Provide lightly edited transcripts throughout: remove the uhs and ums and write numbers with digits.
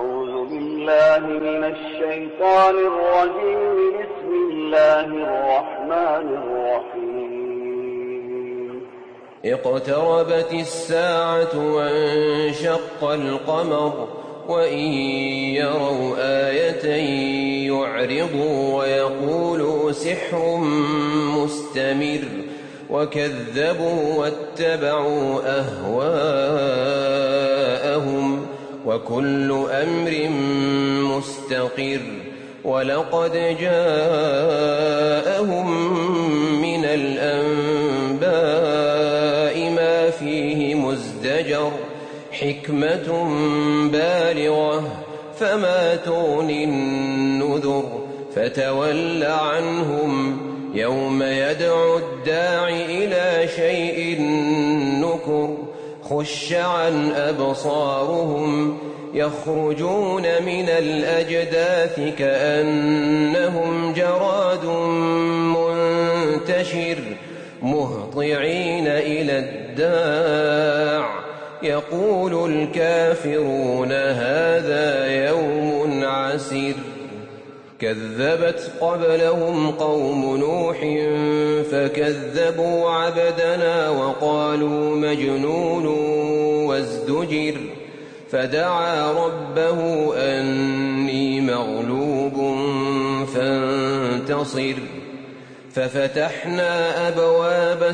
أعوذ بالله من الشيطان الرجيم. بسم الله الرحمن الرحيم. اقتربت الساعة وانشق القمر وإن يروا آية يعرضوا ويقولوا سحر مستمر وكذبوا واتبعوا أهواءهم وكل أمر مستقر. ولقد جاءهم من الأنباء ما فيه مزدجر حكمة بالغة فما تغني النذر. فتول عنهم يوم يدعو الداع إلى شيء نكر. خش عن أبصارهم يخرجون من الأجداث كأنهم جراد منتشر مهطعين إلى الداع يقول الكافرون هذا يوم عسر. كذبت قبلهم قوم نوح فكذبوا عبدنا وقالوا مجنون وازدجر. فدعا ربه أني مغلوب فانتصر. ففتحنا أبواب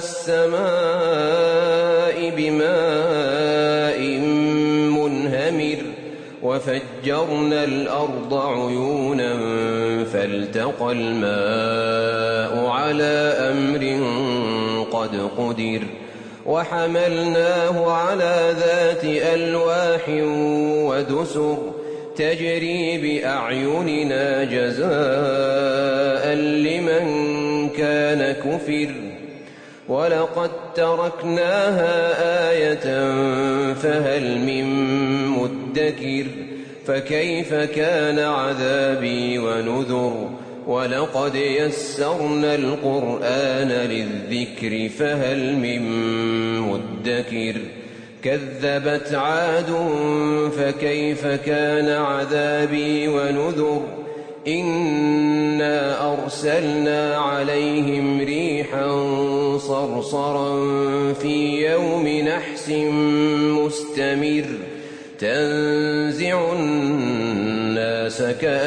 السماء بماء منهمر وفجرنا الأرض عيونا فالتقى الماء على أمر قد قدر. وحملناه على ذات ألواح ودسر تجري بأعيننا جزاء لمن كان كفر. ولقد تركناها آية فهل من مدكر. فكيف كان عذابي ونذر. ولقد يسرنا القرآن للذكر فهل من مدكر. كذبت عاد فكيف كان عذابي ونذر. إنا أرسلنا عليهم ريحا صرصرا في يوم نحس مستمر تنزع الناس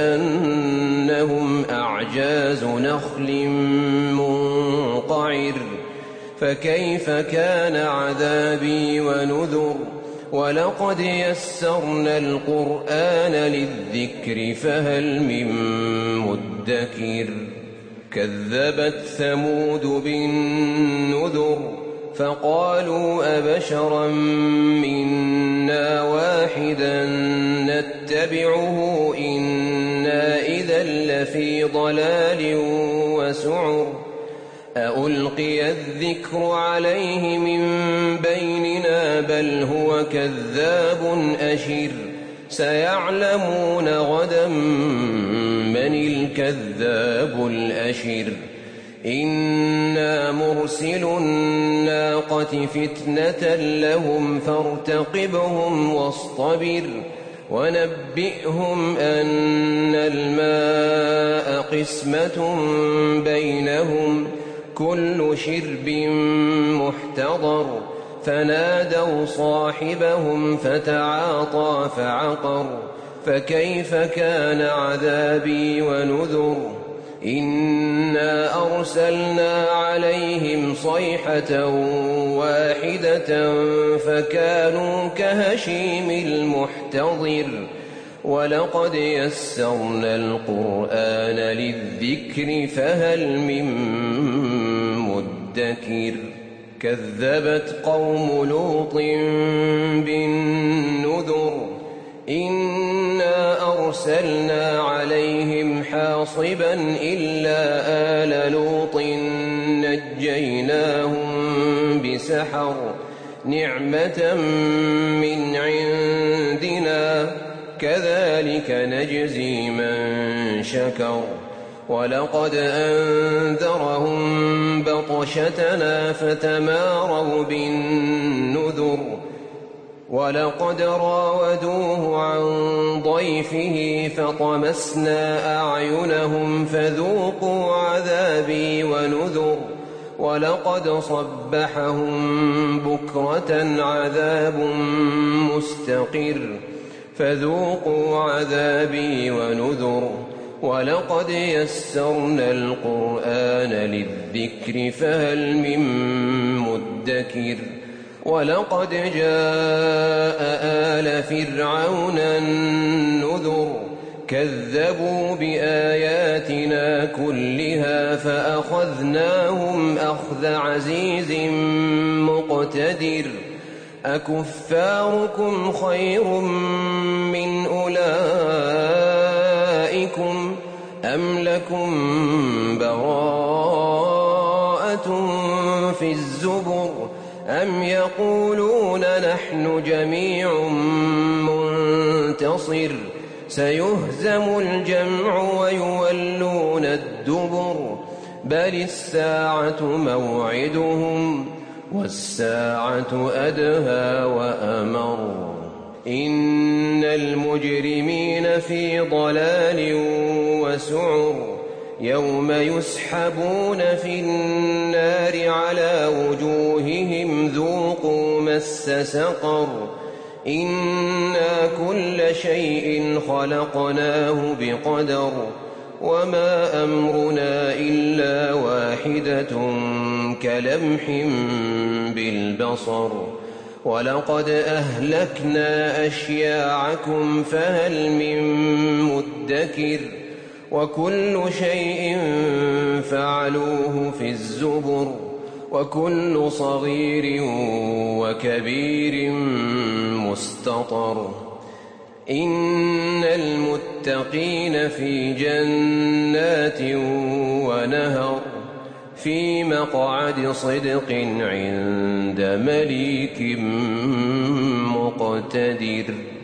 كأنهم أعجاز نخل منقعر. فكيف كان عذابي ونذر. ولقد يسرنا القرآن للذكر فهل من مدكر. كذبت ثمود بالنذر فقالوا أبشرا منا واحدا نتبعه إنا إذا لفي ضلال وسعر. أألقي الذكر عليه من بيننا بل هو كذاب أشر. سيعلمون غدا من الكذاب الأشر. إنا مرسل الناقة فتنة لهم فارتقبهم واصطبر. ونبئهم أن الماء قسمة بينهم كل شرب محتضر. فنادوا صاحبهم فتعاطى فعقر. فكيف كان عذابي ونذر. إنا أرسلنا عليهم صيحة واحدة فكانوا كهشيم المحتضر. ولقد يسرنا القرآن للذكر فهل من مدكر. كذبت قوم لوط بالنذر. إنا أرسلنا عليهم حاصبا إلا آل لوط نجيناهم بسحر نعمة من عندنا كذلك نجزي من شكر. ولقد أنذرهم بطشتنا فتماروا بالنذر. ولقد راودوه عن ضيفه فطمسنا أعينهم فذوقوا عذابي ونذر ولقد صبحهم بكرة عذاب مستقر فذوقوا عذابي ونذر ولقد يسرنا القرآن للذكر فهل من مدكر ولقد جاء آل فرعون النذر كذبوا بآياتنا كلها فأخذناهم أخذ عزيز مقتدر أكفاركم خير من أولئكم أم لكم براءة في الزبر أم يقولون نحن جميع منتصر سيهزم الجمع ويولون الدبر بل الساعة موعدهم والساعة أدهى وأمر إن المجرمين في ضلال وسعر يوم يسحبون في النار على وجوههم ذوقوا مس سقر إنا كل شيء خلقناه بقدر وما أمرنا إلا واحدة كلمح بالبصر ولقد أهلكنا أشياعكم فهل من مدكر وكل شيء فعلوه في الزبر وكل صغير وكبير مستطر إن المتقين في جنات ونهر في مقعد صدق عند مليك مقتدر.